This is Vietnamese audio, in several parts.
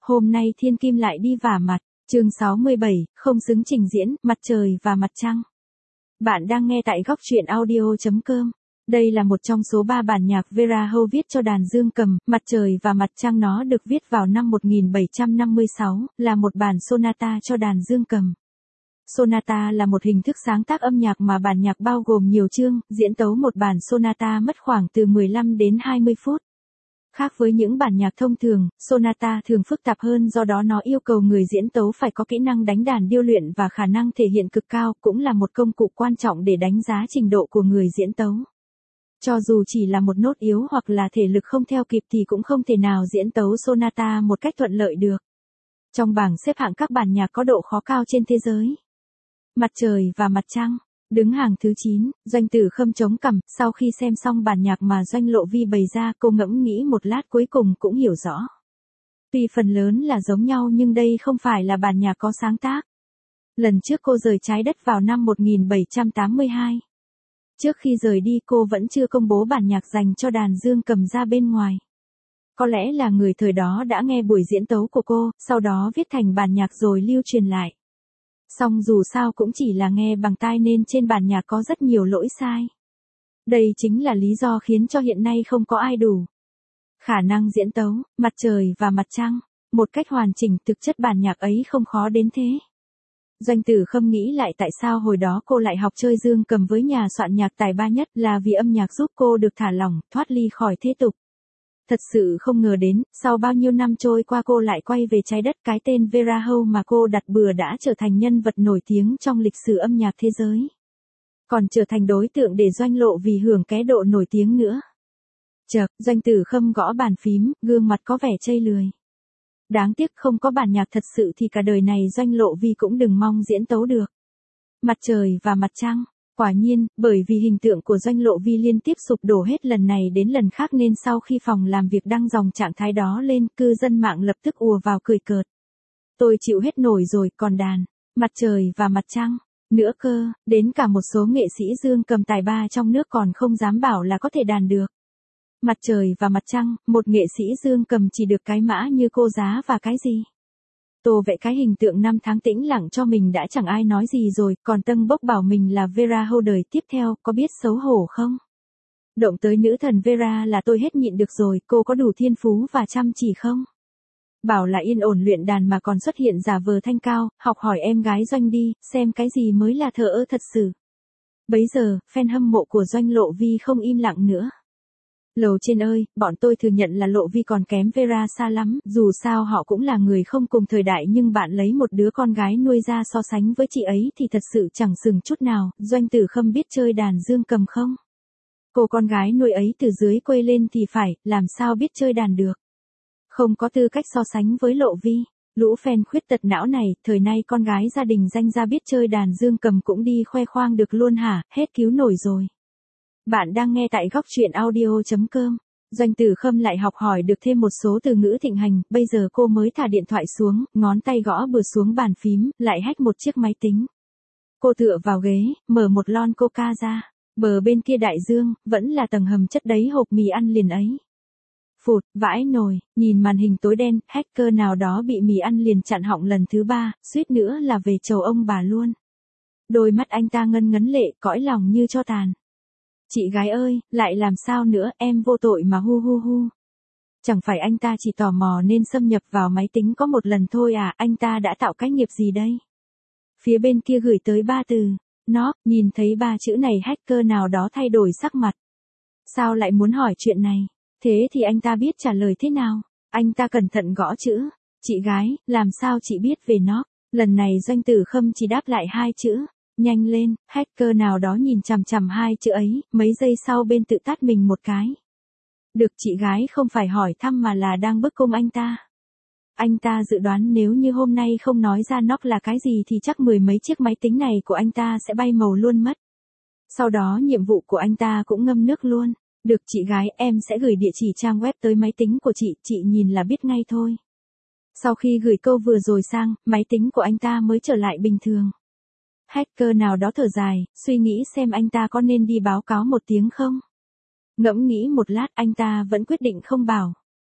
Hôm nay Thiên Kim lại đi vả mặt, chương 67, không xứng trình diễn, mặt trời và mặt trăng. Bạn đang nghe tại góc truyện audio.com. Đây là một trong số 3 bản nhạc Vera Hâu viết cho đàn dương cầm, Mặt trời và mặt trăng. Nó được viết vào năm 1756, là một bản sonata cho đàn dương cầm. Sonata là một hình thức sáng tác âm nhạc mà bản nhạc bao gồm nhiều chương, diễn tấu một bản sonata mất khoảng từ 15 đến 20 phút. Khác với những bản nhạc thông thường, sonata thường phức tạp hơn, do đó nó yêu cầu người diễn tấu phải có kỹ năng đánh đàn điêu luyện và khả năng thể hiện cực cao, cũng là một công cụ quan trọng để đánh giá trình độ của người diễn tấu. Cho dù chỉ là một nốt yếu hoặc là thể lực không theo kịp thì cũng không thể nào diễn tấu sonata một cách thuận lợi được. Trong bảng xếp hạng các bản nhạc có độ khó cao trên thế giới, Mặt trời và mặt trăng đứng hàng thứ 9, Doanh Tử Khâm chống cằm. Sau khi xem xong bản nhạc mà Doanh Lộ Vi bày ra, cô ngẫm nghĩ một lát cuối cùng cũng hiểu rõ. Tuy phần lớn là giống nhau nhưng đây không phải là bản nhạc có sáng tác. Lần trước cô rời trái đất vào năm 1782. Trước khi rời đi cô vẫn chưa công bố bản nhạc dành cho đàn dương cầm ra bên ngoài. Có lẽ là người thời đó đã nghe buổi diễn tấu của cô, sau đó viết thành bản nhạc rồi lưu truyền lại. Song dù sao cũng chỉ là nghe bằng tai nên trên bản nhạc có rất nhiều lỗi sai. Đây chính là lý do khiến cho hiện nay không có ai đủ khả năng diễn tấu mặt trời và mặt trăng một cách hoàn chỉnh. Thực chất bản nhạc ấy không khó đến thế. Doanh Tử Khâm nghĩ lại tại sao hồi đó cô lại học chơi dương cầm với nhà soạn nhạc tài ba nhất, là vì âm nhạc giúp cô được thả lỏng, thoát ly khỏi thế tục. Thật sự không ngờ đến, sau bao nhiêu năm trôi qua cô lại quay về trái đất. Cái tên Vera Hâu mà cô đặt bừa đã trở thành nhân vật nổi tiếng trong lịch sử âm nhạc thế giới. Còn trở thành đối tượng để Doanh Lộ vì hưởng cái độ nổi tiếng nữa. Chợt, Doanh Tử Khâm gõ bàn phím, gương mặt có vẻ chây lười. Đáng tiếc không có bản nhạc thật sự thì cả đời này Doanh Lộ Vi cũng đừng mong diễn tấu được. Mặt trời và mặt trăng. Quả nhiên, bởi vì hình tượng của Doanh Lộ Vi liên tiếp sụp đổ hết lần này đến lần khác nên sau khi phòng làm việc đăng dòng trạng thái đó lên, cư dân mạng lập tức ùa vào cười cợt. Tôi chịu hết nổi rồi, còn đàn mặt trời và mặt trăng nữa cơ, đến cả một số nghệ sĩ dương cầm tài ba trong nước còn không dám bảo là có thể đàn được. Mặt trời và mặt trăng, một nghệ sĩ dương cầm chỉ được cái mã như cô Giá và cái gì? Tô vẽ cái hình tượng năm tháng tĩnh lặng cho mình đã chẳng ai nói gì rồi, còn tâng bốc bảo mình là Vera Hâu đời tiếp theo, có biết xấu hổ không? Động tới nữ thần Vera là tôi hết nhịn được rồi, cô có đủ thiên phú và chăm chỉ không? Bảo là yên ổn luyện đàn mà còn xuất hiện giả vờ thanh cao, học hỏi em gái Doanh đi, xem cái gì mới là thờ ơ thật sự. Bấy giờ, fan hâm mộ của Doanh Lộ Vi không im lặng nữa. Lầu trên ơi, bọn tôi thừa nhận là Lộ Vi còn kém Vera xa lắm, dù sao họ cũng là người không cùng thời đại, nhưng bạn lấy một đứa con gái nuôi ra so sánh với chị ấy thì thật sự chẳng xứng chút nào. Doanh Tử Khâm biết chơi đàn dương cầm không? Cô con gái nuôi ấy từ dưới quê lên thì phải, làm sao biết chơi đàn được? Không có tư cách so sánh với Lộ Vi. Lũ fan khuyết tật não này, thời nay con gái gia đình danh gia biết chơi đàn dương cầm cũng đi khoe khoang được luôn hả? Hết cứu nổi rồi. Bạn đang nghe tại góc truyện audio.com. Doanh Tử Khâm lại học hỏi được thêm một số từ ngữ thịnh hành, bây giờ cô mới thả điện thoại xuống, ngón tay gõ bừa xuống bàn phím, lại hack một chiếc máy tính. Cô tựa vào ghế, mở một lon coca ra, bờ bên kia đại dương, vẫn là tầng hầm chất đầy hộp mì ăn liền ấy. Phụt, vãi nồi, nhìn màn hình tối đen, hacker nào đó bị mì ăn liền chặn họng lần thứ 3, suýt nữa là về chầu ông bà luôn. Đôi mắt anh ta ngân ngấn lệ, cõi lòng như tro tàn. Chị gái ơi, lại làm sao nữa, em vô tội mà hu hu hu. Chẳng phải anh ta chỉ tò mò nên xâm nhập vào máy tính có một lần thôi à, anh ta đã tạo cái nghiệp gì đây? Phía bên kia gửi tới 3 từ. Nó, nhìn thấy 3 chữ này hacker nào đó thay đổi sắc mặt. Sao lại muốn hỏi chuyện này? Thế thì anh ta biết trả lời thế nào? Anh ta cẩn thận gõ chữ. Chị gái, làm sao chị biết về nó? Lần này Doanh Tử Khâm chỉ đáp lại 2 chữ. Nhanh lên, hacker nào đó nhìn chằm chằm 2 chữ ấy, mấy giây sau bên tự tát mình một cái. Được, chị gái không phải hỏi thăm mà là đang bức cung anh ta. Anh ta dự đoán nếu như hôm nay không nói ra nóc là cái gì thì chắc 10 mấy chiếc máy tính này của anh ta sẽ bay màu luôn mất. Sau đó nhiệm vụ của anh ta cũng ngâm nước luôn. Được chị gái, em sẽ gửi địa chỉ trang web tới máy tính của chị nhìn là biết ngay thôi. Sau khi gửi câu vừa rồi sang, máy tính của anh ta mới trở lại bình thường. Hacker nào đó thở dài, suy nghĩ xem anh ta có nên đi báo cáo một tiếng không. Ngẫm nghĩ một lát anh ta vẫn quyết định không bảo.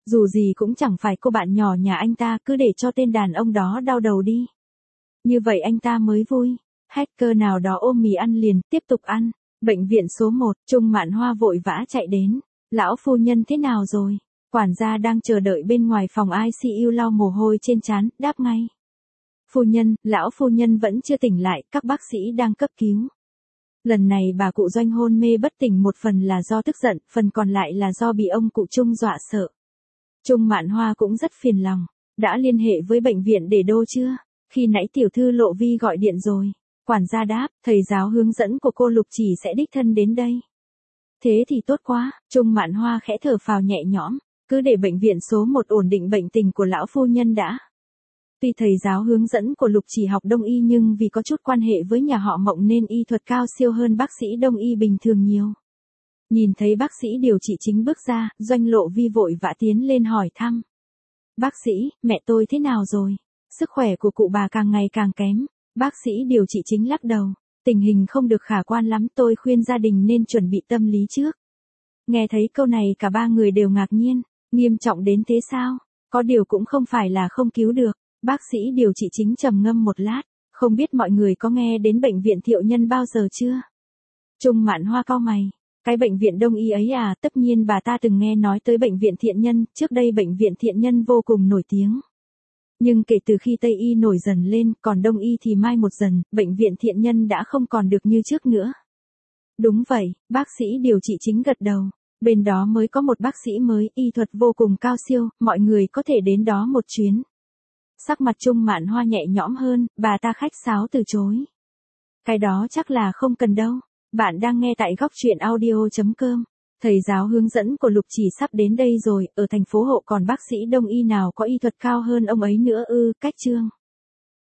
Dù gì cũng chẳng phải cô bạn nhỏ nhà anh ta, cứ để cho tên đàn ông đó đau đầu đi. Như vậy anh ta mới vui. Hacker nào đó ôm mì ăn liền, tiếp tục ăn. Bệnh viện số 1, Trung Mạn Hoa vội vã chạy đến. Lão phu nhân thế nào rồi? Quản gia đang chờ đợi bên ngoài phòng ICU lau mồ hôi trên trán, đáp ngay. Phu nhân, lão phu nhân vẫn chưa tỉnh lại, các bác sĩ đang cấp cứu. Lần này bà cụ Doanh hôn mê bất tỉnh, một phần là do tức giận, phần còn lại là do bị ông cụ Trung dọa sợ. Trung Mạn Hoa cũng rất phiền lòng. Đã liên hệ với bệnh viện để đô chưa? Khi nãy tiểu thư Lộ Vi gọi điện rồi. Quản gia đáp, thầy giáo hướng dẫn của cô Lục Chỉ sẽ đích thân đến đây. Thế thì tốt quá, Trung Mạn Hoa khẽ thở phào nhẹ nhõm, cứ để bệnh viện số 1 ổn định bệnh tình của lão phu nhân đã. Tuy thầy giáo hướng dẫn của Lục Chỉ học đông y nhưng vì có chút quan hệ với nhà họ Mộng nên y thuật cao siêu hơn bác sĩ đông y bình thường nhiều. Nhìn thấy bác sĩ điều trị chính bước ra, Doanh Lộ Vi vội vã tiến lên hỏi thăm. Bác sĩ, mẹ tôi thế nào rồi? Sức khỏe của cụ bà càng ngày càng kém. Bác sĩ điều trị chính lắc đầu. Tình hình không được khả quan lắm, tôi khuyên gia đình nên chuẩn bị tâm lý trước. Nghe thấy câu này cả ba người đều ngạc nhiên. Nghiêm trọng đến thế sao? Có điều cũng không phải là không cứu được. Bác sĩ điều trị chính trầm ngâm một lát. Không biết mọi người có nghe đến bệnh viện Thiệu Nhân bao giờ chưa? Trung Mạn Hoa cau mày. Cái bệnh viện đông y ấy à? Tất nhiên bà ta từng nghe nói tới bệnh viện Thiện Nhân. Trước đây bệnh viện Thiện Nhân vô cùng nổi tiếng. Nhưng kể từ khi Tây y nổi dần lên, còn Đông y thì mai một dần, bệnh viện Thiện Nhân đã không còn được như trước nữa. Đúng vậy, bác sĩ điều trị chính gật đầu. Bên đó mới có một bác sĩ mới, y thuật vô cùng cao siêu, mọi người có thể đến đó một chuyến. Sắc mặt Trung Mạn Hoa nhẹ nhõm hơn, bà ta khách sáo từ chối. Cái đó chắc là không cần đâu. Bạn đang nghe tại góc truyện audio.com. Thầy giáo hướng dẫn của Lục Chỉ sắp đến đây rồi, ở thành phố Hộ còn bác sĩ đông y nào có y thuật cao hơn ông ấy nữa ư? Cách chương.